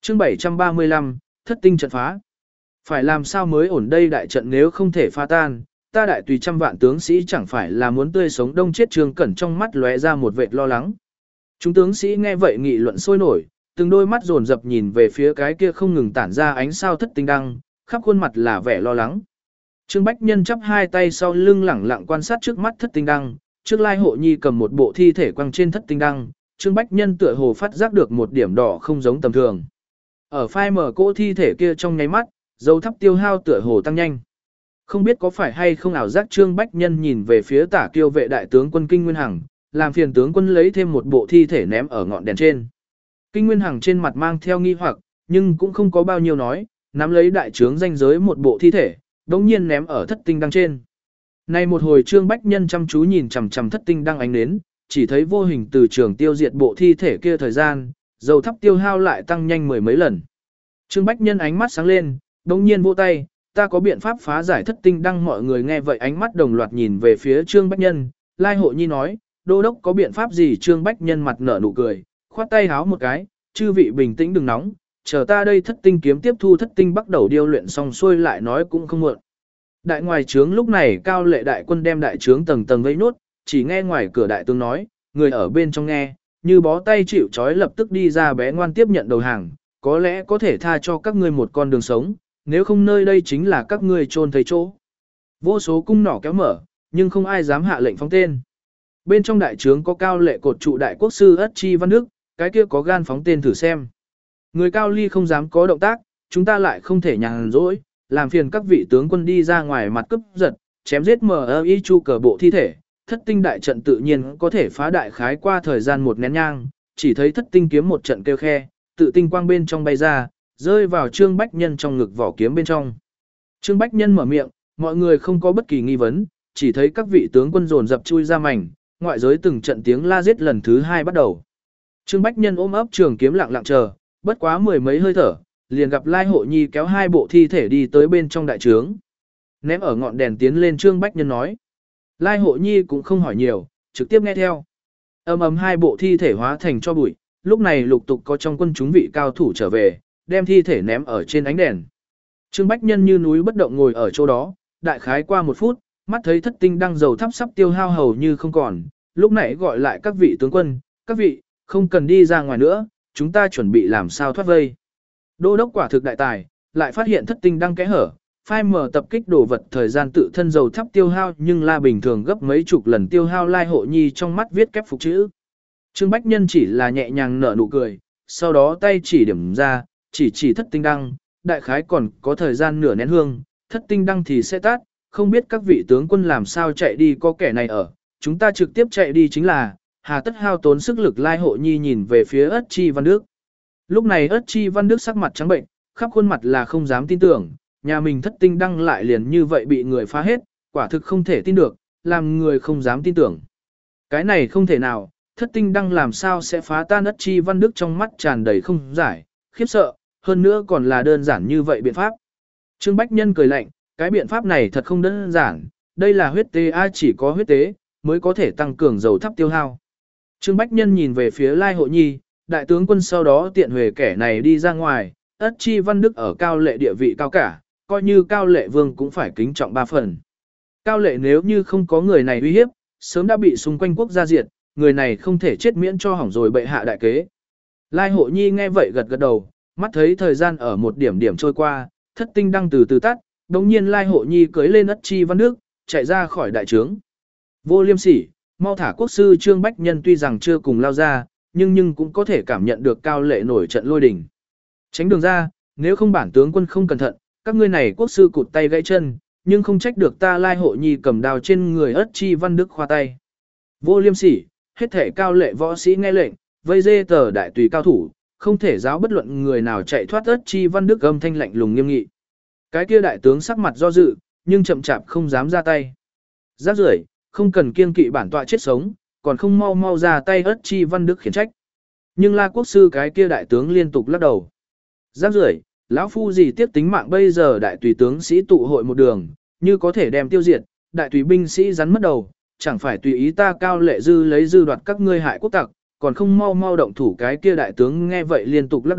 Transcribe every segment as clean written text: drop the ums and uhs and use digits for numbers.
Chương 735, thất tinh trận phá. Phải làm sao mới ổn đây đại trận nếu không thể phá tan, ta đại tùy trăm vạn tướng sĩ chẳng phải là muốn tươi sống đông chết. Trương Cẩn trong mắt lóe ra một vệt lo lắng. Chúng tướng sĩ nghe vậy nghị luận sôi nổi, từng đôi mắt dồn dập nhìn về phía cái kia không ngừng tản ra ánh sao thất tinh đăng, khắp khuôn mặt là vẻ lo lắng. Trương Bách Nhân chắp hai tay sau lưng lẳng lặng quan sát trước mắt thất tinh đăng, trước Lai Hộ Nhi cầm một bộ thi thể quăng trên thất tinh đăng, Trương Bách Nhân tựa hồ phát giác được một điểm đỏ không giống tầm thường. Ở phai mở cỗ thi thể kia trong nháy mắt, dấu thắp tiêu hao tựa hồ tăng nhanh. Không biết có phải hay không ảo giác. Trương Bách Nhân nhìn về phía Tả Kiêu vệ đại tướng quân Kinh Nguyên Hằng, làm phiền tướng quân lấy thêm một bộ thi thể ném ở ngọn đèn trên. Kinh Nguyên Hằng trên mặt mang theo nghi hoặc, nhưng cũng không có bao nhiêu nói, nắm lấy đại trướng danh giới một bộ thi thể, đống nhiên ném ở thất tinh đăng trên. Này một hồi Trương Bách Nhân chăm chú nhìn chằm chằm thất tinh đăng ánh nến, chỉ thấy vô hình từ trường tiêu diệt bộ thi thể kia thời gian, dầu thắp tiêu hao lại tăng nhanh mười mấy lần. Trương Bách Nhân ánh mắt sáng lên, đống nhiên vỗ tay, ta có biện pháp phá giải thất tinh đăng. Mọi người nghe vậy ánh mắt đồng loạt nhìn về phía Trương Bách Nhân. Lai Hộ Nhi nói, đô đốc có biện pháp gì? Trương Bách Nhân mặt nở nụ cười, khoát tay háo một cái, chư vị bình tĩnh đừng nóng, chờ ta đây thất tinh kiếm tiếp thu thất tinh bắt đầu điêu luyện xong xuôi lại nói cũng không muộn. Đại ngoài trướng lúc này Cao Lệ đại quân đem đại trướng tầng tầng vây nốt, chỉ nghe ngoài cửa đại tướng nói, người ở bên trong nghe, như bó tay chịu trói lập tức đi ra bé ngoan tiếp nhận đầu hàng, có lẽ có thể tha cho các ngươi một con đường sống, nếu không nơi đây chính là các ngươi chôn thấy chỗ. Vô số cung nỏ kéo mở, nhưng không ai dám hạ lệnh phóng tên. Bên trong đại trướng có Cao Lệ cột trụ đại quốc sư Ất Chi Văn Đức, cái kia có gan phóng tên thử xem. Người Cao Ly không dám có động tác, chúng ta lại không thể nhàn rỗi, làm phiền các vị tướng quân đi ra ngoài mặt cướp giật, chém giết MI chu cờ bộ thi thể. Thất tinh đại trận tự nhiên có thể phá đại khái qua thời gian một nén nhang, chỉ thấy thất tinh kiếm một trận kêu khe, tự tinh quang bên trong bay ra, rơi vào Trương Bách Nhân trong ngực vỏ kiếm bên trong. Trương Bách Nhân mở miệng, mọi người không có bất kỳ nghi vấn, chỉ thấy các vị tướng quân dồn dập chui ra mảnh, ngoại giới từng trận tiếng la giết lần thứ hai bắt đầu. Trương Bách Nhân ôm ấp trường kiếm lặng lặng chờ, bất quá mười mấy hơi thở, liền gặp Lai Hộ Nhi kéo hai bộ thi thể đi tới bên trong đại trướng. Ném ở ngọn đèn tiến lên. Trương Bách Nhân nói. Lai Hộ Nhi cũng không hỏi nhiều, trực tiếp nghe theo. Ầm ầm hai bộ thi thể hóa thành cho bụi, lúc này lục tục có trong quân chúng vị cao thủ trở về, đem thi thể ném ở trên ánh đèn. Trương Bách Nhân như núi bất động ngồi ở chỗ đó, đại khái qua một phút, mắt thấy thất tinh đăng dầu thắp sắp tiêu hao hầu như không còn, lúc nãy gọi lại các vị tướng quân, các vị, không cần đi ra ngoài nữa, chúng ta chuẩn bị làm sao thoát vây. Đô đốc quả thực đại tài, lại phát hiện thất tinh đăng kẽ hở, phai mở tập kích đồ vật thời gian tự thân dầu thắp tiêu hao nhưng la bình thường gấp mấy chục lần tiêu hao. Lai Hộ Nhi trong mắt viết kép phục chữ. Trương Bách Nhân chỉ là nhẹ nhàng nở nụ cười, sau đó tay chỉ điểm ra, chỉ thất tinh đăng, đại khái còn có thời gian nửa nén hương, thất tinh đăng thì sẽ tát, không biết các vị tướng quân làm sao chạy đi, có kẻ này ở, chúng ta trực tiếp chạy đi chính là, hà tất hao tốn sức lực. Lai Hộ Nhi nhìn về phía Ất Chi Văn Đức. Lúc này Ất Chi Văn Đức sắc mặt trắng bệnh, khắp khuôn mặt là không dám tin tưởng, nhà mình thất tinh đăng lại liền như vậy bị người phá hết, quả thực không thể tin được, làm người không dám tin tưởng. Cái này không thể nào, thất tinh đăng làm sao sẽ phá tan? Ất Chi Văn Đức trong mắt tràn đầy không giải, khiếp sợ, hơn nữa còn là đơn giản như vậy biện pháp. Trương Bách Nhân cười lạnh, cái biện pháp này thật không đơn giản, đây là huyết tế, chỉ có huyết tế mới có thể tăng cường dầu thắp tiêu hao. Trương Bách Nhân nhìn về phía Lai Hộ Nhi, đại tướng quân sau đó tiện huề kẻ này đi ra ngoài, Ất Chi Văn Đức ở Cao Lệ địa vị cao cả, coi như Cao Lệ vương cũng phải kính trọng ba phần. Cao Lệ nếu như không có người này uy hiếp, sớm đã bị xung quanh quốc gia diệt, người này không thể chết miễn cho hỏng rồi bệ hạ đại kế. Lai Hộ Nhi nghe vậy gật gật đầu, mắt thấy thời gian ở một điểm điểm trôi qua, thất tinh đăng từ từ tắt, đồng nhiên Lai Hộ Nhi cưới lên Ất Chi Văn Đức, chạy ra khỏi đại trướng. Vô liêm sỉ, mau thả quốc sư. Trương Bách Nhân tuy rằng chưa cùng lao ra, nhưng cũng có thể cảm nhận được Cao Lệ nổi trận lôi đình. Tránh đường ra, nếu không bản tướng quân không cẩn thận, các ngươi này quốc sư cụt tay gãy chân, nhưng không trách được ta. Lai Hộ Nhi cầm đao trên người Ất Chi Văn Đức khoa tay. Vô liêm sỉ, hết thể Cao Lệ võ sĩ nghe lệnh, vây dê tờ đại tùy cao thủ, không thể giáo bất luận người nào chạy thoát. Ất Chi Văn Đức âm thanh lạnh lùng nghiêm nghị. Cái kia đại tướng sắc mặt do dự, nhưng chậm chạp không dám ra tay. Rác rưởi, không cần kiêng kỵ bản tọa chết sống, còn không mau mau ra tay. Ất Chi Văn Đức khiển trách. Nhưng La quốc sư cái kia đại tướng liên tục lắc đầu. Rác rưởi, lão phu gì tiếp tính mạng, bây giờ đại tùy tướng sĩ tụ hội một đường, như có thể đem tiêu diệt, đại tùy binh sĩ rắn mất đầu, chẳng phải tùy ý ta Cao Lệ dư lấy dư đoạt các ngươi hại quốc tặc, còn không mau mau động thủ. Cái kia đại tướng nghe vậy liên tục lắc đầu,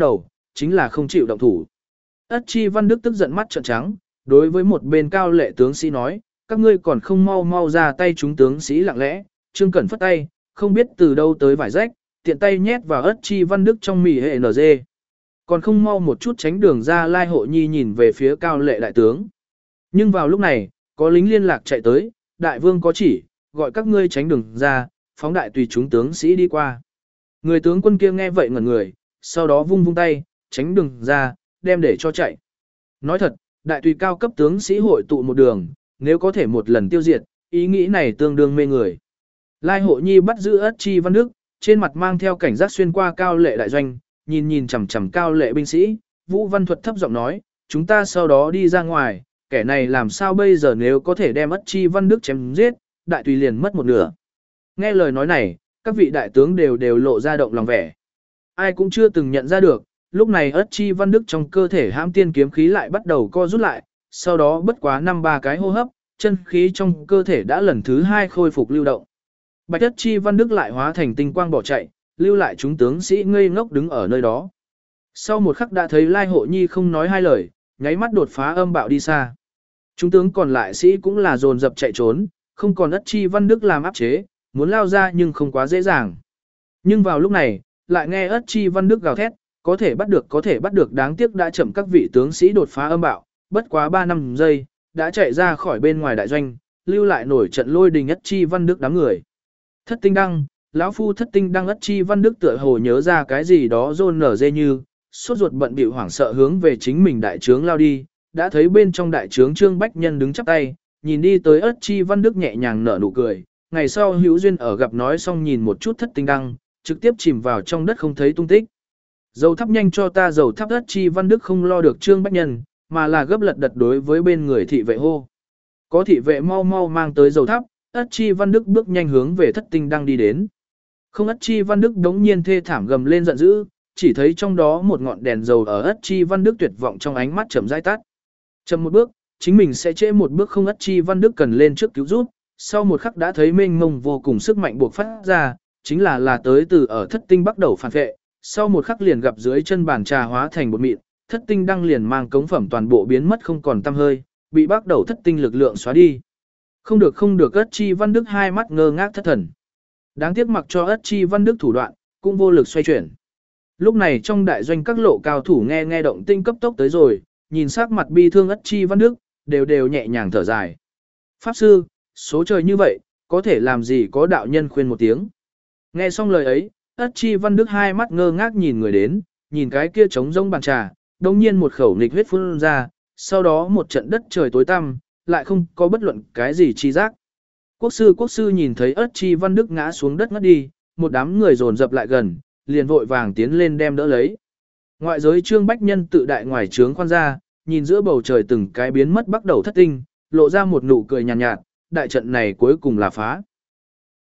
chính là không chịu động thủ. Ất Chi Văn Đức tức giận mắt trợn trắng, đối với một bên cao lệ tướng sĩ nói, các ngươi còn không mau mau ra tay, chúng tướng sĩ lặng lẽ, Trương Cẩn phất tay, không biết từ đâu tới vải rách, tiện tay nhét vào Ất Chi Văn Đức trong mì hệ NG. Còn không mau một chút tránh đường ra. Lai Hộ Nhi nhìn về phía cao lệ đại tướng. Nhưng vào lúc này, có lính liên lạc chạy tới, đại vương có chỉ, gọi các ngươi tránh đường ra, phóng đại tùy chúng tướng sĩ đi qua. Người tướng quân kia nghe vậy ngẩn người, sau đó vung vung tay, tránh đường ra, đem để cho chạy. Nói thật, đại tùy cao cấp tướng sĩ hội tụ một đường, nếu có thể một lần tiêu diệt, ý nghĩ này tương đương mê người. Lai Hộ Nhi bắt giữ Ất Chi Văn Đức, trên mặt mang theo cảnh giác xuyên qua cao lệ đại doanh, nhìn chằm chằm cao lệ binh sĩ, Vũ Văn Thuật thấp giọng nói, chúng ta sau đó đi ra ngoài, kẻ này làm sao bây giờ, nếu có thể đem Ất Chi Văn Đức chém giết, đại tùy liền mất một nửa. Nghe lời nói này, các vị đại tướng đều lộ ra động lòng vẻ. Ai cũng chưa từng nhận ra được, lúc này Ất Chi Văn Đức trong cơ thể hãm tiên kiếm khí lại bắt đầu co rút lại, sau đó bất quá 5-3 cái hô hấp, chân khí trong cơ thể đã lần thứ 2 khôi phục lưu động. Bạch Ất Chi Văn Đức lại hóa thành tinh quang bỏ chạy, lưu lại chúng tướng sĩ ngây ngốc đứng ở nơi đó. Sau một khắc đã thấy Lai Hộ Nhi không nói hai lời, nháy mắt đột phá âm bạo đi xa. Chúng tướng còn lại sĩ cũng là dồn dập chạy trốn, không còn Ất Chi Văn Đức làm áp chế, muốn lao ra nhưng không quá dễ dàng. Nhưng vào lúc này, lại nghe Ất Chi Văn Đức gào thét, có thể bắt được, đáng tiếc đã chậm, các vị tướng sĩ đột phá âm bạo, bất quá 3-5 giây, đã chạy ra khỏi bên ngoài đại doanh, lưu lại nổi trận lôi đình Ất Chi Văn Đức đám người. Thất tinh đăng, lão phu thất tinh đăng. Ất Chi Văn Đức tựa hồ nhớ ra cái gì đó rôn nở dê như, sốt ruột bận bịu hoảng sợ hướng về chính mình đại trướng lao đi, đã thấy bên trong đại trướng Trương Bách Nhân đứng chắp tay, nhìn đi tới Ất Chi Văn Đức nhẹ nhàng nở nụ cười, ngày sau hữu duyên ở gặp, nói xong nhìn một chút thất tinh đăng, trực tiếp chìm vào trong đất không thấy tung tích. Dầu thắp nhanh cho ta dầu thắp. Ất Chi Văn Đức không lo được Trương Bách Nhân, mà là gấp lật đật đối với bên người thị vệ hô. Có thị vệ mau mau mang tới dầu thắp. Ất Chi Văn Đức bước nhanh hướng về thất tinh đăng đi đến. Không, Ất Chi Văn Đức đống nhiên thê thảm gầm lên giận dữ, chỉ thấy trong đó một ngọn đèn dầu ở Ất Chi Văn Đức tuyệt vọng trong ánh mắt chậm rãi tắt. Chậm một bước, chính mình sẽ trễ một bước. Không, Ất Chi Văn Đức cần lên trước cứu giúp, sau một khắc đã thấy mênh mông vô cùng sức mạnh buộc phát ra, chính là tới từ ở thất tinh bắt đầu phản vệ, sau một khắc liền gặp dưới chân bàn trà hóa thành bột mịn, thất tinh đăng liền mang cống phẩm toàn bộ biến mất không còn tăm hơi, bị bắt đầu thất tinh lực lượng xóa đi. Không được. Ất Chi Văn Đức hai mắt ngơ ngác thất thần. Đáng tiếc mặc cho Ất Chi Văn Đức thủ đoạn, cũng vô lực xoay chuyển. Lúc này trong đại doanh các lộ cao thủ nghe động tinh cấp tốc tới rồi, nhìn sắc mặt bi thương Ất Chi Văn Đức, đều nhẹ nhàng thở dài. Pháp sư, số trời như vậy, có thể làm gì, có đạo nhân khuyên một tiếng. Nghe xong lời ấy, Ất Chi Văn Đức hai mắt ngơ ngác nhìn người đến, nhìn cái kia trống rông bàn trà, đồng nhiên một khẩu nghịch huyết phun ra, sau đó một trận đất trời tối tăm, lại không có bất luận cái gì chi giác. Quốc sư nhìn thấy Ất Chi Văn Đức ngã xuống đất ngất đi, một đám người dồn dập lại gần, liền vội vàng tiến lên đem đỡ lấy. Ngoại giới Trương Bách Nhân tự đại ngoài trướng khoan ra, nhìn giữa bầu trời từng cái biến mất bắt đầu thất tinh, lộ ra một nụ cười nhàn nhạt, đại trận này cuối cùng là phá.